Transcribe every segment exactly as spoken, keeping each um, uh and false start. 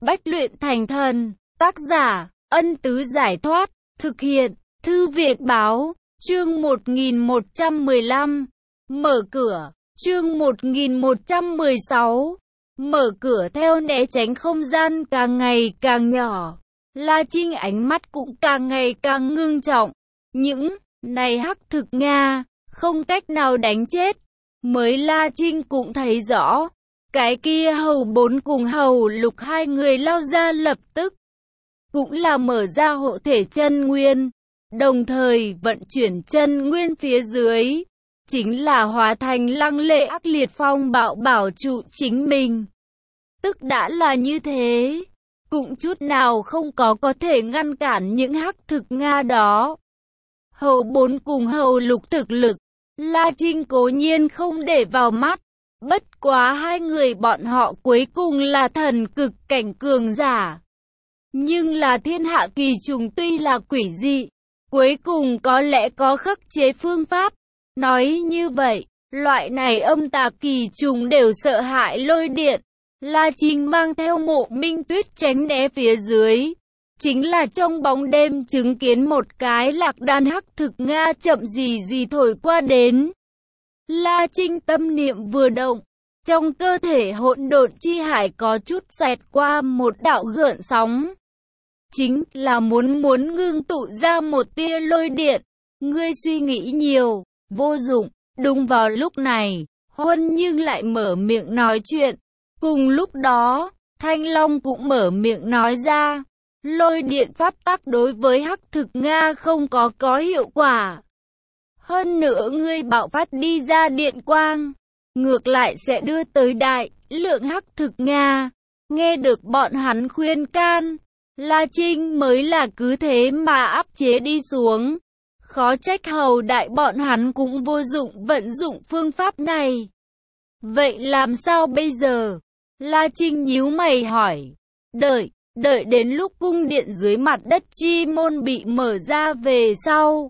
Bách luyện thành thần. Tác giả, Ân Tứ Giải Thoát. Thực hiện, Thư Viện Báo. Chương một nghìn một trăm mười lăm. Mở cửa. Chương một nghìn một trăm mười sáu. Mở cửa. Theo né tránh không gian càng ngày càng nhỏ, La Trinh ánh mắt cũng càng ngày càng ngưng trọng. Những này hắc thực Nga không cách nào đánh chết. Mới La Trinh cũng thấy rõ, cái kia hầu bốn cùng hầu lục hai người lao ra lập tức cũng là mở ra hộ thể chân nguyên, đồng thời vận chuyển chân nguyên phía dưới, chính là hóa thành lăng lệ ác liệt phong bạo bảo trụ chính mình. Tức đã là như thế, cũng chút nào không có có thể ngăn cản những hắc thực Nga đó. Hầu bốn cùng hầu lục thực lực, La Trinh cố nhiên không để vào mắt, bất quá hai người bọn họ cuối cùng là thần cực cảnh cường giả. Nhưng là thiên hạ kỳ trùng tuy là quỷ dị, cuối cùng có lẽ có khắc chế phương pháp. Nói như vậy, loại này âm tà kỳ trùng đều sợ hãi lôi điện. La Trinh mang theo Mộ Minh Tuyết tránh né phía dưới, chính là trong bóng đêm chứng kiến một cái lạc đan hắc thực Nga chậm gì gì thổi qua đến. La Trinh tâm niệm vừa động, trong cơ thể hỗn độn chi hải có chút xẹt qua một đạo gợn sóng. Chính là muốn muốn ngưng tụ ra một tia lôi điện. Ngươi suy nghĩ nhiều, vô dụng. Đúng vào lúc này, Huân nhưng lại mở miệng nói chuyện. Cùng lúc đó, Thanh Long cũng mở miệng nói ra, lôi điện pháp tắc đối với hắc thực Nga không có có hiệu quả. Hơn nữa ngươi bạo phát đi ra điện quang, ngược lại sẽ đưa tới đại lượng hắc thực Nga. Nghe được bọn hắn khuyên can, La Trinh mới là cứ thế mà áp chế đi xuống. Khó trách hầu đại bọn hắn cũng vô dụng vận dụng phương pháp này. Vậy làm sao bây giờ? La Trinh nhíu mày hỏi. Đợi, đợi đến lúc cung điện dưới mặt đất chi môn bị mở ra về sau,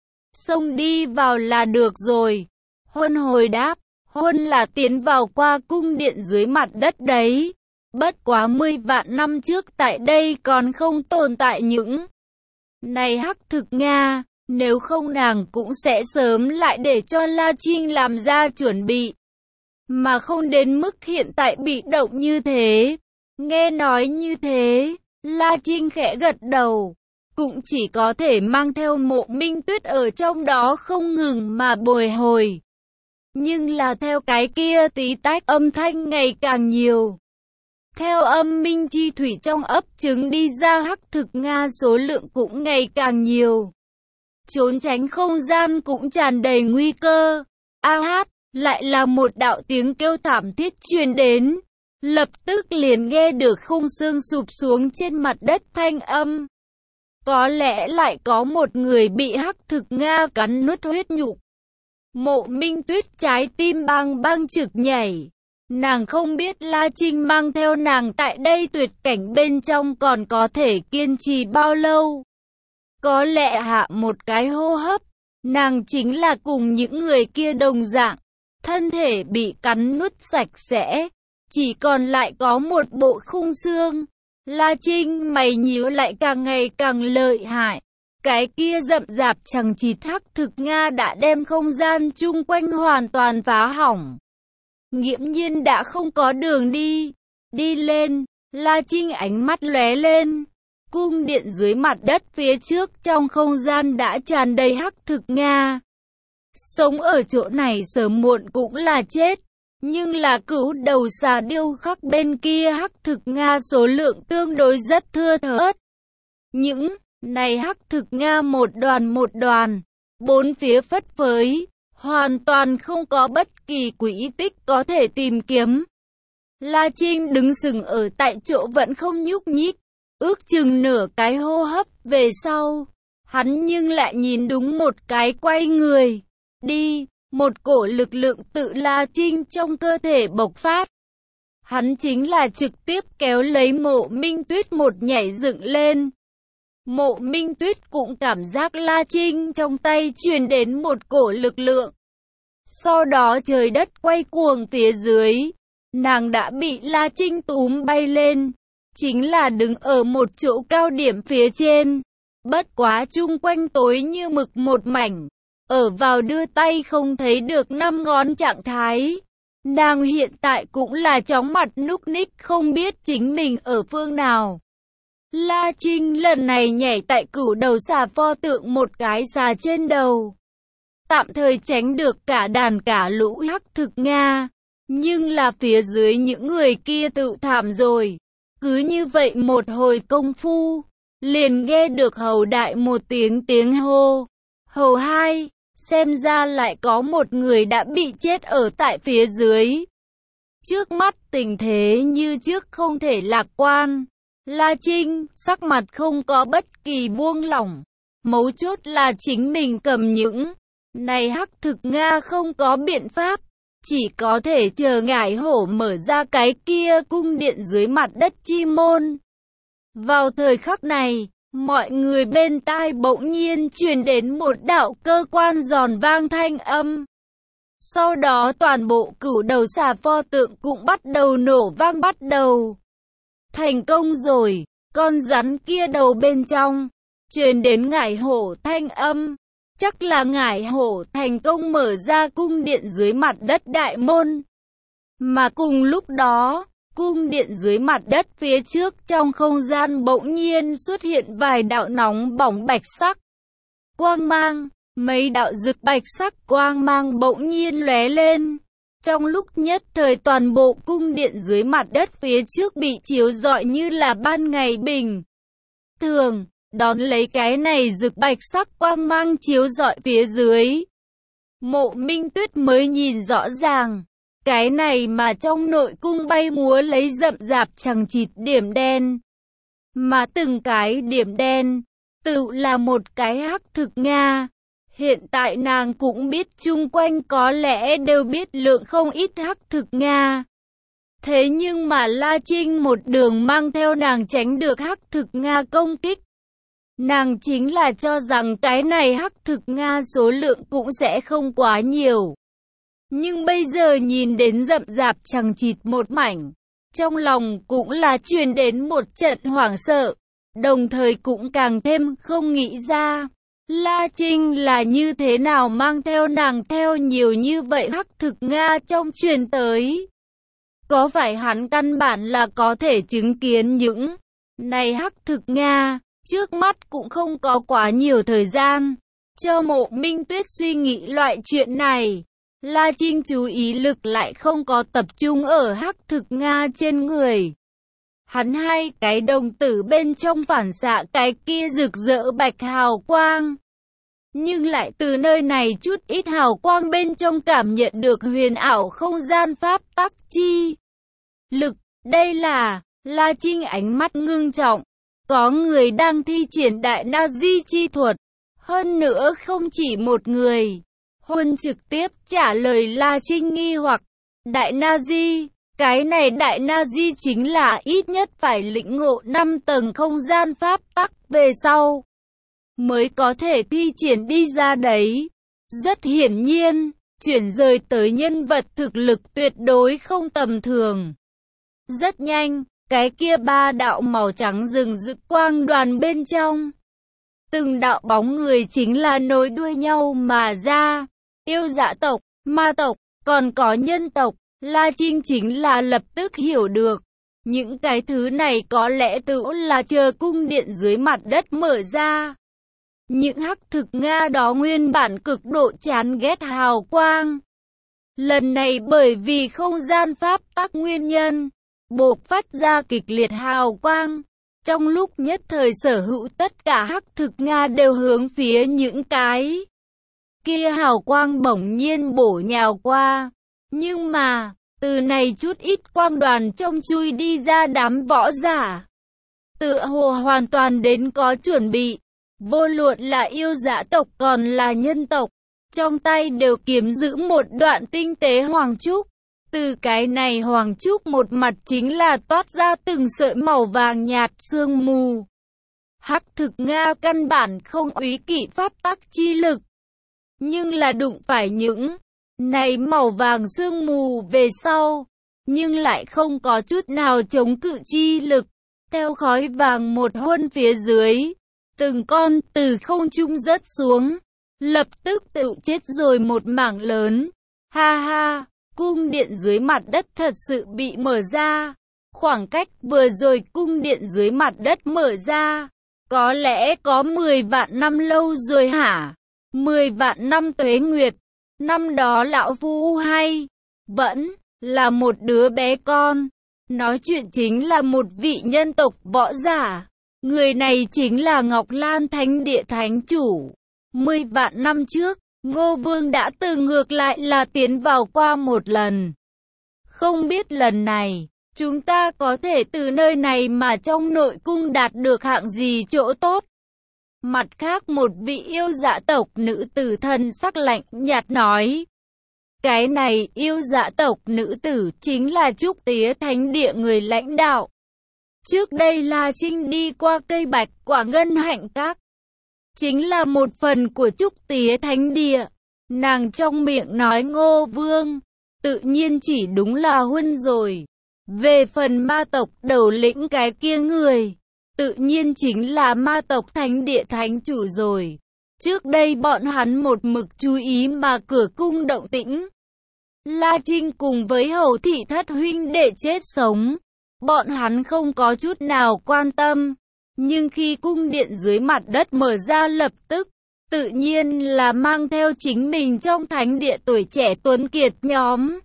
xông đi vào là được rồi. Huân hồi đáp. Huân là tiến vào qua cung điện dưới mặt đất đấy. Bất quá mười vạn năm trước tại đây còn không tồn tại những này hắc thực Nga. Nếu không nàng cũng sẽ sớm lại để cho La Trinh làm ra chuẩn bị, mà không đến mức hiện tại bị động như thế. Nghe nói như thế, La Trinh khẽ gật đầu, cũng chỉ có thể mang theo Mộ Minh Tuyết ở trong đó không ngừng mà bồi hồi. Nhưng là theo cái kia tí tách âm thanh ngày càng nhiều, theo âm minh chi thủy trong ấp trứng đi ra hắc thực Nga số lượng cũng ngày càng nhiều. Trốn tránh không gian cũng tràn đầy nguy cơ. A hát, lại là một đạo tiếng kêu thảm thiết truyền đến. Lập tức liền nghe được khung xương sụp xuống trên mặt đất thanh âm. Có lẽ lại có một người bị hắc thực Nga cắn nuốt huyết nhục. Mộ Minh Tuyết trái tim bang bang trực nhảy. Nàng không biết La Trinh mang theo nàng tại đây tuyệt cảnh bên trong còn có thể kiên trì bao lâu. Có lẽ hạ một cái hô hấp, nàng chính là cùng những người kia đồng dạng, thân thể bị cắn nuốt sạch sẽ, chỉ còn lại có một bộ khung xương. La Trinh mày nhíu lại càng ngày càng lợi hại, cái kia rậm rạp chằng chịt hắc thực Nga đã đem không gian chung quanh hoàn toàn phá hỏng. Nghiễm nhiên đã không có đường đi, đi lên. La Trinh ánh mắt lóe lên. Cung điện dưới mặt đất phía trước trong không gian đã tràn đầy hắc thực Nga. Sống ở chỗ này sớm muộn cũng là chết. Nhưng là cửu đầu xà điêu khắc bên kia hắc thực Nga số lượng tương đối rất thưa thớt. Những này hắc thực Nga một đoàn một đoàn, bốn phía phất phới, hoàn toàn không có bất kỳ quỹ tích có thể tìm kiếm. La Trinh đứng sừng ở tại chỗ vẫn không nhúc nhích. Ước chừng nửa cái hô hấp về sau, hắn nhưng lại nhìn đúng một cái quay người đi, một cổ lực lượng tự La Trinh trong cơ thể bộc phát. Hắn chính là trực tiếp kéo lấy Mộ Minh Tuyết một nhảy dựng lên. Mộ Minh Tuyết cũng cảm giác La Trinh trong tay truyền đến một cổ lực lượng. Sau đó trời đất quay cuồng phía dưới, nàng đã bị La Trinh túm bay lên. chính là đứng ở một chỗ cao điểm phía trên. Bất quá chung quanh tối như mực một mảnh, ở vào đưa tay không thấy được năm ngón trạng thái. Nàng hiện tại cũng là chóng mặt núc ních không biết chính mình ở phương nào. La Trinh lần này nhảy tại cửu đầu xà pho tượng một cái xà trên đầu. Tạm thời tránh được cả đàn cả lũ hắc thực Nga. Nhưng là phía dưới những người kia tự thảm rồi. Cứ như vậy một hồi công phu, liền nghe được hầu đại một tiếng tiếng hô. Hầu hai, xem ra lại có một người đã bị chết ở tại phía dưới. Trước mắt tình thế như trước không thể lạc quan. La Trinh, sắc mặt không có bất kỳ buông lỏng. Mấu chốt là chính mình cầm những này hắc thực Nga không có biện pháp. Chỉ có thể chờ ngải hổ mở ra cái kia cung điện dưới mặt đất chi môn. Vào thời khắc này, mọi người bên tai bỗng nhiên truyền đến một đạo cơ quan giòn vang thanh âm. Sau đó toàn bộ cửu đầu xà pho tượng cũng bắt đầu nổ vang bắt đầu. Thành công rồi, con rắn kia đầu bên trong, truyền đến ngải hổ thanh âm. Chắc là ngải hổ thành công mở ra cung điện dưới mặt đất đại môn. Mà cùng lúc đó, cung điện dưới mặt đất phía trước trong không gian bỗng nhiên xuất hiện vài đạo nóng bỏng bạch sắc quang mang, mấy đạo rực bạch sắc quang mang bỗng nhiên lóe lên. Trong lúc nhất thời toàn bộ cung điện dưới mặt đất phía trước bị chiếu rọi như là ban ngày bình thường. Đón lấy cái này rực bạch sắc quang mang chiếu rọi phía dưới. Mộ Minh Tuyết mới nhìn rõ ràng. Cái này mà trong nội cung bay múa lấy rậm rạp chằng chịt điểm đen. Mà từng cái điểm đen, tự là một cái hắc thực Nga. Hiện tại nàng cũng biết chung quanh có lẽ đều biết lượng không ít hắc thực Nga. Thế nhưng mà La Trinh một đường mang theo nàng tránh được hắc thực Nga công kích. Nàng chính là cho rằng cái này hắc thực Nga số lượng cũng sẽ không quá nhiều. Nhưng bây giờ nhìn đến rậm rạp chằng chịt một mảnh, trong lòng cũng là truyền đến một trận hoảng sợ, đồng thời cũng càng thêm không nghĩ ra. La Trinh là như thế nào mang theo nàng theo nhiều như vậy hắc thực Nga trong truyền tới. Có phải hắn căn bản là có thể chứng kiến những này hắc thực Nga? Trước mắt cũng không có quá nhiều thời gian cho Mộ Minh Tuyết suy nghĩ loại chuyện này. La Trinh chú ý lực lại không có tập trung ở hắc thực Nga trên người. Hắn hai cái đồng tử bên trong phản xạ cái kia rực rỡ bạch hào quang. Nhưng lại từ nơi này chút ít hào quang bên trong cảm nhận được huyền ảo không gian pháp tắc chi lực. Đây là La Trinh ánh mắt ngưng trọng. Có người đang thi triển đại na di chi thuật. Hơn nữa không chỉ một người. Huân trực tiếp trả lời La Trinh nghi hoặc. Đại na di, cái này đại na di chính là ít nhất phải lĩnh ngộ năm tầng không gian pháp tắc về sau mới có thể thi triển đi ra đấy. Rất hiển nhiên, chuyển rời tới nhân vật thực lực tuyệt đối không tầm thường. Rất nhanh, cái kia ba đạo màu trắng rừng rực quang đoàn bên trong. Từng đạo bóng người chính là nối đuôi nhau mà ra. Yêu dã tộc, ma tộc, còn có nhân tộc. La Trinh chính là lập tức hiểu được. Những cái thứ này có lẽ tự là chờ cung điện dưới mặt đất mở ra. Những hắc thực Nga đó nguyên bản cực độ chán ghét hào quang. Lần này bởi vì không gian pháp tắc nguyên nhân, bộc phát ra kịch liệt hào quang. Trong lúc nhất thời sở hữu tất cả hắc thực Nga đều hướng phía những cái kia hào quang bỗng nhiên bổ nhào qua. Nhưng mà, từ này chút ít quang đoàn trông chui đi ra đám võ giả. Tựa hồ hoàn toàn đến có chuẩn bị. Vô luận là yêu dã tộc còn là nhân tộc, trong tay đều kiếm giữ một đoạn tinh tế hoàng trúc. Từ cái này hoàng trúc một mặt chính là toát ra từng sợi màu vàng nhạt sương mù. Hắc thực Nga căn bản không úy kỵ pháp tắc chi lực. Nhưng là đụng phải những này màu vàng sương mù về sau, nhưng lại không có chút nào chống cự chi lực. theo khói vàng một huân phía dưới. Từng con từ không trung rớt xuống, lập tức tự chết rồi một mảng lớn. Ha ha, cung điện dưới mặt đất thật sự bị mở ra. Khoảng cách vừa rồi cung điện dưới mặt đất mở ra, có lẽ có mười vạn năm lâu rồi hả? mười vạn năm tuế nguyệt. Năm đó lão phu hay vẫn là một đứa bé con. Nói chuyện chính là một vị nhân tộc võ giả. Người này chính là Ngọc Lan Thánh Địa Thánh Chủ. Mười vạn năm trước, Ngô Vương đã từng ngược lại là tiến vào qua một lần. Không biết lần này, chúng ta có thể từ nơi này mà trong nội cung đạt được hạng gì chỗ tốt. Mặt khác một vị yêu dạ tộc nữ tử thần sắc lạnh nhạt nói. Cái này yêu dạ tộc nữ tử chính là Trúc Tía Thánh Địa người lãnh đạo. Trước đây La Trinh đi qua cây bạch quả ngân hạnh các. Chính là một phần của Trúc Tía Thánh Địa. Nàng trong miệng nói Ngô Vương, tự nhiên chỉ đúng là huân rồi. Về phần ma tộc đầu lĩnh cái kia người, tự nhiên chính là ma tộc Thánh Địa Thánh Chủ rồi. Trước đây bọn hắn một mực chú ý mà cửa cung động tĩnh. La Trinh cùng với Hầu Thị Thất huynh đệ chết sống, bọn hắn không có chút nào quan tâm. Nhưng khi cung điện dưới mặt đất mở ra lập tức, tự nhiên là mang theo chính mình trong thánh địa tuổi trẻ tuấn kiệt nhóm.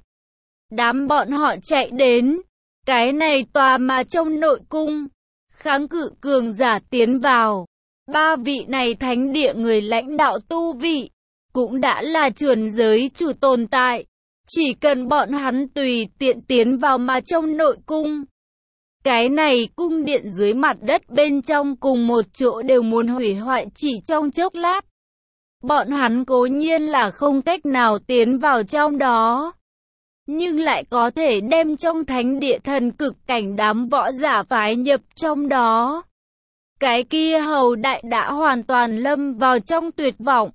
Đám bọn họ chạy đến, cái này tòa mà trong nội cung, kháng cự cường giả tiến vào. Ba vị này thánh địa người lãnh đạo tu vị, cũng đã là chuẩn giới chủ tồn tại. Chỉ cần bọn hắn tùy tiện tiến vào mà trong nội cung. Cái này cung điện dưới mặt đất bên trong cùng một chỗ đều muốn hủy hoại chỉ trong chốc lát. Bọn hắn cố nhiên là không cách nào tiến vào trong đó, nhưng lại có thể đem trong thánh địa thần cực cảnh đám võ giả phái nhập trong đó. Cái kia Hầu đại đã hoàn toàn lâm vào trong tuyệt vọng.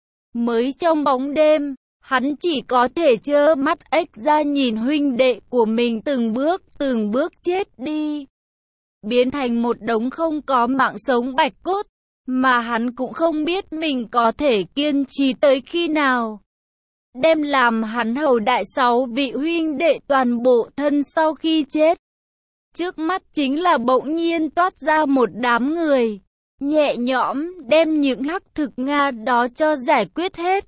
Mới trong bóng đêm, hắn chỉ có thể trơ mắt ếch ra nhìn huynh đệ của mình từng bước từng bước chết đi, biến thành một đống không có mạng sống bạch cốt, mà hắn cũng không biết mình có thể kiên trì tới khi nào. Đem làm hắn Hầu đại sáu vị huynh đệ toàn bộ thân sau khi chết. Trước mắt chính là bỗng nhiên toát ra một đám người, nhẹ nhõm đem những hắc thực Nga đó cho giải quyết hết.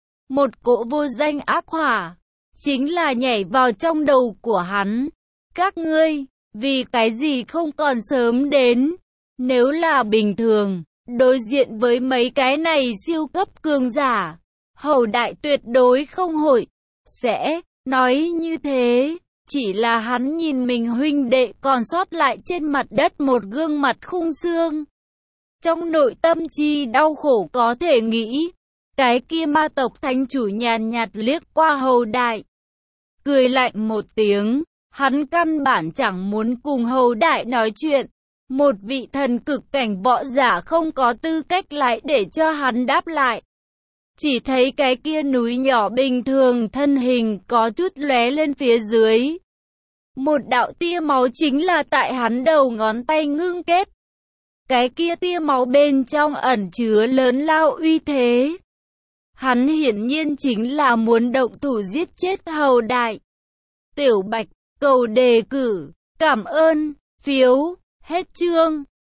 Một cỗ vô danh ác hỏa, chính là nhảy vào trong đầu của hắn. Các ngươi, vì cái gì không còn sớm đến? Nếu là bình thường, đối diện với mấy cái này siêu cấp cường giả, Hầu đại tuyệt đối không hội sẽ nói như thế. Chỉ là hắn nhìn mình huynh đệ còn sót lại trên mặt đất một gương mặt khung xương. Trong nội tâm chi đau khổ có thể nghĩ. Cái kia ma tộc thánh chủ nhàn nhạt liếc qua Hầu đại, cười lạnh một tiếng. Hắn căn bản chẳng muốn cùng Hầu đại nói chuyện. Một vị thần cực cảnh võ giả không có tư cách lại để cho hắn đáp lại. Chỉ thấy cái kia núi nhỏ bình thường thân hình có chút lóe lên phía dưới. Một đạo tia máu chính là tại hắn đầu ngón tay ngưng kết. Cái kia tia máu bên trong ẩn chứa lớn lao uy thế. Hắn hiển nhiên chính là muốn động thủ giết chết Hầu đại. Tiểu Bạch, cầu đề cử, cảm ơn, phiếu, hết chương.